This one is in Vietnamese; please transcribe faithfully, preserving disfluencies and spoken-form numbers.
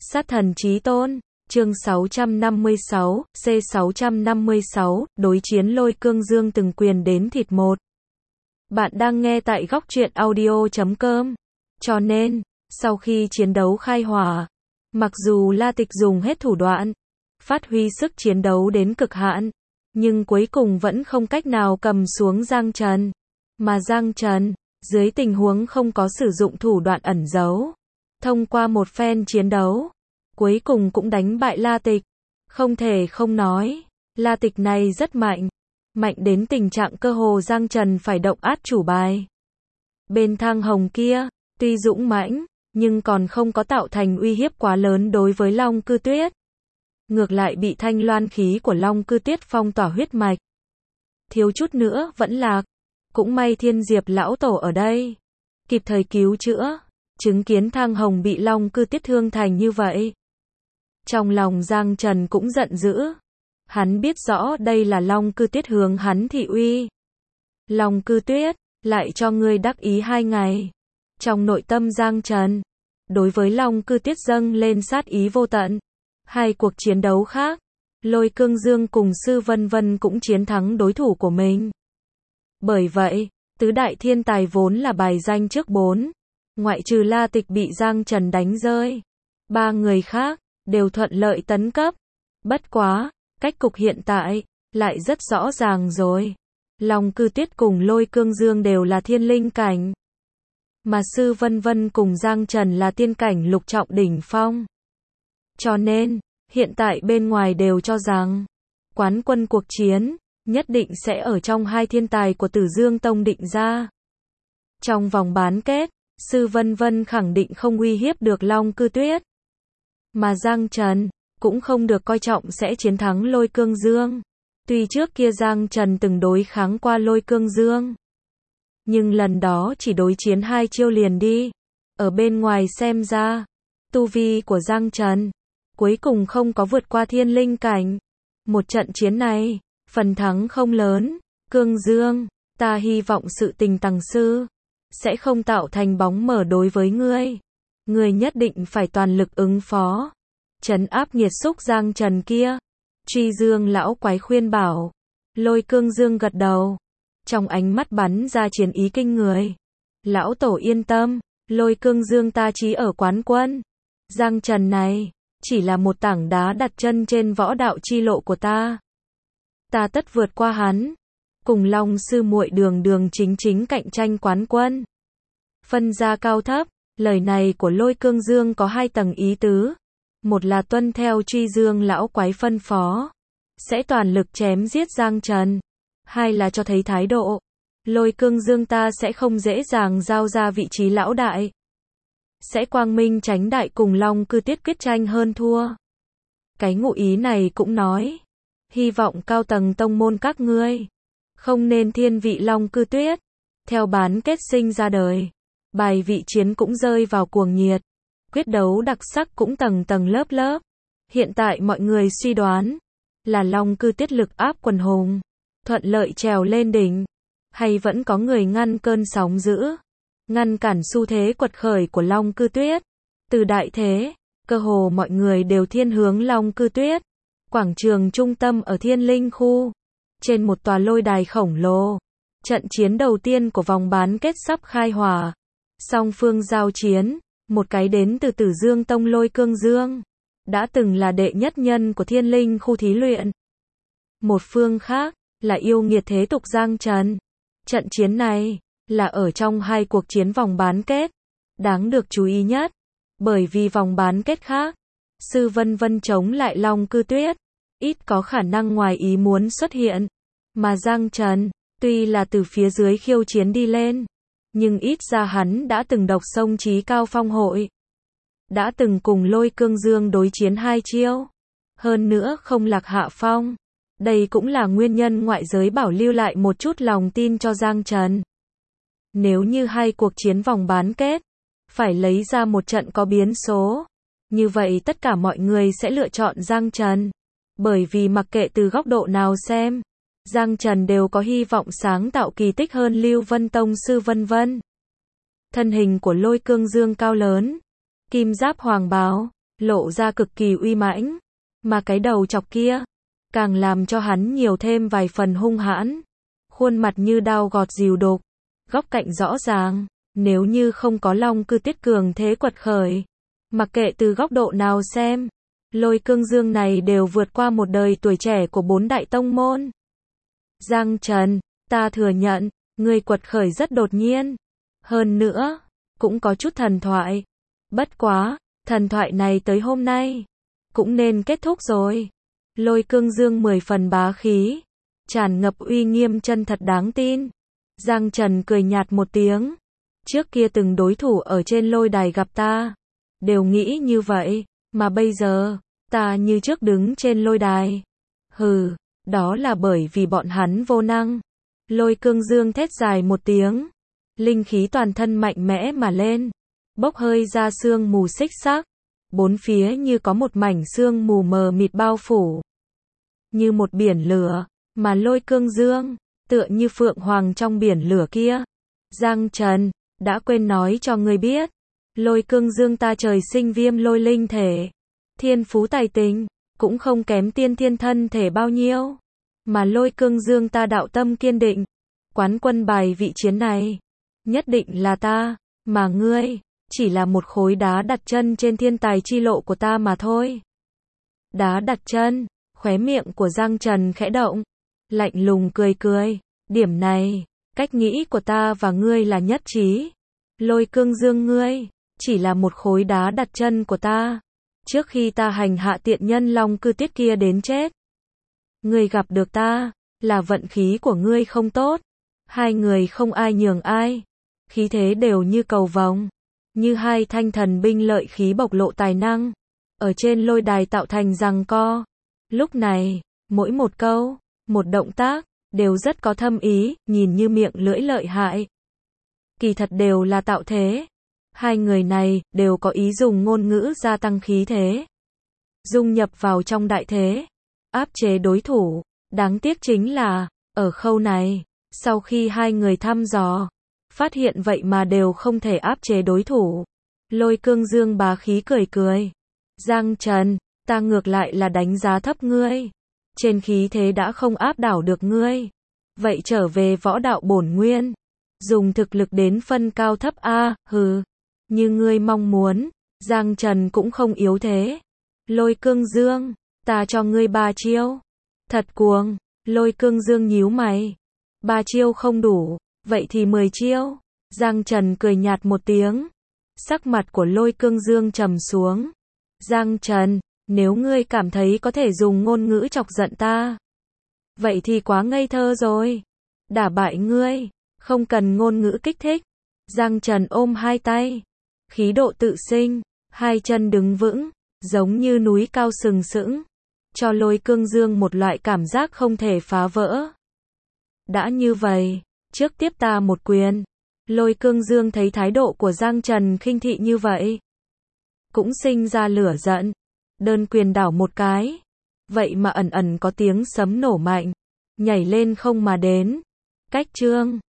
Sát thần chí tôn, chương sáu trăm năm mươi sáu, C sáu trăm năm mươi sáu, đối chiến Lôi Cương Dương từng quyền đến thịt một. Bạn đang nghe tại góc truyện audio chấm com. Cho nên, sau khi chiến đấu khai hỏa, mặc dù La Tịch dùng hết thủ đoạn, phát huy sức chiến đấu đến cực hạn, nhưng cuối cùng vẫn không cách nào cầm xuống Giang Trần. Mà Giang Trần, dưới tình huống không có sử dụng thủ đoạn ẩn giấu, thông qua một phen chiến đấu, cuối cùng cũng đánh bại La Tịch. Không thể không nói, La Tịch này rất mạnh, mạnh đến tình trạng cơ hồ Giang Trần phải động át chủ bài. Bên Thang Hồng kia, tuy dũng mãnh, nhưng còn không có tạo thành uy hiếp quá lớn đối với Long Cư Tuyết. Ngược lại bị thanh loan khí của Long Cư Tuyết phong tỏa huyết mạch. Thiếu chút nữa vẫn lạc. Cũng may Thiên Diệp lão tổ ở đây, kịp thời cứu chữa, chứng kiến Thang Hồng bị Long Cư Tuyết thương thành như vậy. Trong lòng Giang Trần cũng giận dữ. Hắn biết rõ đây là Long Cư Tuyết hướng hắn thị uy. Long Cư Tuyết, lại cho ngươi đắc ý hai ngày. Trong nội tâm Giang Trần, đối với Long Cư Tuyết dâng lên sát ý vô tận. Hai cuộc chiến đấu khác, Lôi Cương Dương cùng Sư Vân Vân cũng chiến thắng đối thủ của mình. Bởi vậy, tứ đại thiên tài vốn là bài danh trước bốn, ngoại trừ La Tịch bị Giang Trần đánh rơi, ba người khác đều thuận lợi tấn cấp. Bất quá, cách cục hiện tại lại rất rõ ràng rồi. Long Cư Tuyết cùng Lôi Cương Dương đều là thiên linh cảnh, mà Sư Vân Vân cùng Giang Trần là tiên cảnh lục trọng đỉnh phong. Cho nên, hiện tại bên ngoài đều cho rằng quán quân cuộc chiến nhất định sẽ ở trong hai thiên tài của Tử Dương Tông định ra. Trong vòng bán kết, Sư Vân Vân khẳng định không uy hiếp được Long Cư Tuyết. Mà Giang Trần cũng không được coi trọng sẽ chiến thắng Lôi Cương Dương. Tuy trước kia Giang Trần từng đối kháng qua Lôi Cương Dương, nhưng lần đó chỉ đối chiến hai chiêu liền đi. Ở bên ngoài xem ra, tu vi của Giang Trần cuối cùng không có vượt qua thiên linh cảnh. Một trận chiến này, phần thắng không lớn. Cương Dương, ta hy vọng sự tình tàng sư sẽ không tạo thành bóng mờ đối với ngươi. Ngươi nhất định phải toàn lực ứng phó, trấn áp nghiệt xúc Giang Trần kia. Truy Dương lão quái khuyên bảo. Lôi Cương Dương gật đầu, trong ánh mắt bắn ra chiến ý kinh người. Lão tổ yên tâm, Lôi Cương Dương ta chí ở quán quân. Giang Trần này chỉ là một tảng đá đặt chân trên võ đạo chi lộ của ta. Ta tất vượt qua hắn, cùng Long sư muội đường đường chính chính cạnh tranh quán quân. Phân ra cao thấp, lời này của Lôi Cương Dương có hai tầng ý tứ. Một là tuân theo Truy Dương lão quái phân phó, sẽ toàn lực chém giết Giang Trần. Hai là cho thấy thái độ, Lôi Cương Dương ta sẽ không dễ dàng giao ra vị trí lão đại. Sẽ quang minh tránh đại cùng Long Cư Tuyết quyết tranh hơn thua. Cái ngụ ý này cũng nói, hy vọng cao tầng tông môn các ngươi không nên thiên vị Long Cư Tuyết. Theo bán kết sinh ra đời, bài vị chiến cũng rơi vào cuồng nhiệt, quyết đấu đặc sắc cũng tầng tầng lớp lớp. Hiện tại mọi người suy đoán là Long Cư Tuyết lực áp quần hùng, thuận lợi trèo lên đỉnh, hay vẫn có người ngăn cơn sóng dữ, ngăn cản xu thế quật khởi của Long Cư Tuyết. Từ đại thế, cơ hồ mọi người đều thiên hướng Long Cư Tuyết. Quảng trường trung tâm ở Thiên Linh khu, trên một tòa lôi đài khổng lồ, trận chiến đầu tiên của vòng bán kết sắp khai hỏa. Song phương giao chiến, một cái đến từ Tử Dương Tông Lôi Cương Dương, đã từng là đệ nhất nhân của Thiên Linh khu thí luyện. Một phương khác là yêu nghiệt thế tục Giang Trần. Trận chiến này là ở trong hai cuộc chiến vòng bán kết, đáng được chú ý nhất, bởi vì vòng bán kết khác, Sư Vân Vân chống lại Long Cư Tuyết, ít có khả năng ngoài ý muốn xuất hiện. Mà Giang Trần, tuy là từ phía dưới khiêu chiến đi lên, nhưng ít ra hắn đã từng độc sông Chí Cao Phong hội, đã từng cùng Lôi Cương Dương đối chiến hai chiêu, hơn nữa không lạc hạ phong. Đây cũng là nguyên nhân ngoại giới bảo lưu lại một chút lòng tin cho Giang Trần. Nếu như hai cuộc chiến vòng bán kết phải lấy ra một trận có biến số, như vậy tất cả mọi người sẽ lựa chọn Giang Trần. Bởi vì mặc kệ từ góc độ nào xem, Giang Trần đều có hy vọng sáng tạo kỳ tích hơn Lưu Vân Tông Sư Vân Vân. Thân hình của Lôi Cương Dương cao lớn, kim giáp hoàng bào, lộ ra cực kỳ uy mãnh, mà cái đầu chọc kia, càng làm cho hắn nhiều thêm vài phần hung hãn. Khuôn mặt như đao gọt dìu đục, góc cạnh rõ ràng, nếu như không có Long Cư Tiết cường thế quật khởi, mặc kệ từ góc độ nào xem, Lôi Cương Dương này đều vượt qua một đời tuổi trẻ của bốn đại tông môn. Giang Trần, ta thừa nhận, ngươi quật khởi rất đột nhiên, hơn nữa, cũng có chút thần thoại. Bất quá, thần thoại này tới hôm nay, cũng nên kết thúc rồi. Lôi Cương Dương mười phần bá khí, tràn ngập uy nghiêm chân thật đáng tin. Giang Trần cười nhạt một tiếng. Trước kia từng đối thủ ở trên lôi đài gặp ta, đều nghĩ như vậy, mà bây giờ, ta như trước đứng trên lôi đài. Hừ, đó là bởi vì bọn hắn vô năng. Lôi Cương Dương thét dài một tiếng, linh khí toàn thân mạnh mẽ mà lên, bốc hơi ra sương mù xích xác, bốn phía như có một mảnh sương mù mờ mịt bao phủ, như một biển lửa, mà Lôi Cương Dương, tựa như phượng hoàng trong biển lửa kia. Giang Trần, đã quên nói cho ngươi biết, Lôi Cương Dương ta trời sinh viêm lôi linh thể, thiên phú tài tình, cũng không kém tiên thiên thân thể bao nhiêu, mà Lôi Cương Dương ta đạo tâm kiên định, quán quân bài vị chiến này, nhất định là ta, mà ngươi, chỉ là một khối đá đặt chân trên thiên tài chi lộ của ta mà thôi. Đá đặt chân, khóe miệng của Giang Trần khẽ động, lạnh lùng cười cười, điểm này, cách nghĩ của ta và ngươi là nhất trí. Lôi Cương Dương ngươi, chỉ là một khối đá đặt chân của ta, trước khi ta hành hạ tiện nhân Long Cư Tiết kia đến chết. Ngươi gặp được ta, là vận khí của ngươi không tốt, hai người không ai nhường ai, khí thế đều như cầu vồng, như hai thanh thần binh lợi khí bộc lộ tài năng, ở trên lôi đài tạo thành giằng co. Lúc này, mỗi một câu, một động tác, đều rất có thâm ý, nhìn như miệng lưỡi lợi hại. Kỳ thật đều là tạo thế. Hai người này, đều có ý dùng ngôn ngữ gia tăng khí thế, dung nhập vào trong đại thế, áp chế đối thủ. Đáng tiếc chính là, ở khâu này, sau khi hai người thăm dò, phát hiện vậy mà đều không thể áp chế đối thủ. Lôi Cương Dương bá khí cười cười. Giang Trần, ta ngược lại là đánh giá thấp ngươi. Trên khí thế đã không áp đảo được ngươi. Vậy trở về võ đạo bổn nguyên. Dùng thực lực đến phân cao thấp a, hừ. Như ngươi mong muốn, Giang Trần cũng không yếu thế. Lôi Cương Dương, ta cho ngươi ba chiêu. Thật cuồng. Lôi Cương Dương nhíu mày. Ba chiêu không đủ, vậy thì mười chiêu. Giang Trần cười nhạt một tiếng. Sắc mặt của Lôi Cương Dương trầm xuống. Giang Trần, nếu ngươi cảm thấy có thể dùng ngôn ngữ chọc giận ta, vậy thì quá ngây thơ rồi. Đả bại ngươi, không cần ngôn ngữ kích thích. Giang Trần ôm hai tay, khí độ tự sinh, hai chân đứng vững, giống như núi cao sừng sững, cho Lôi Cương Dương một loại cảm giác không thể phá vỡ. Đã như vậy, trước tiếp ta một quyền. Lôi Cương Dương thấy thái độ của Giang Trần khinh thị như vậy, cũng sinh ra lửa giận, đơn quyền đảo một cái, vậy mà ẩn ẩn có tiếng sấm nổ mạnh, nhảy lên không mà đến. Cách chương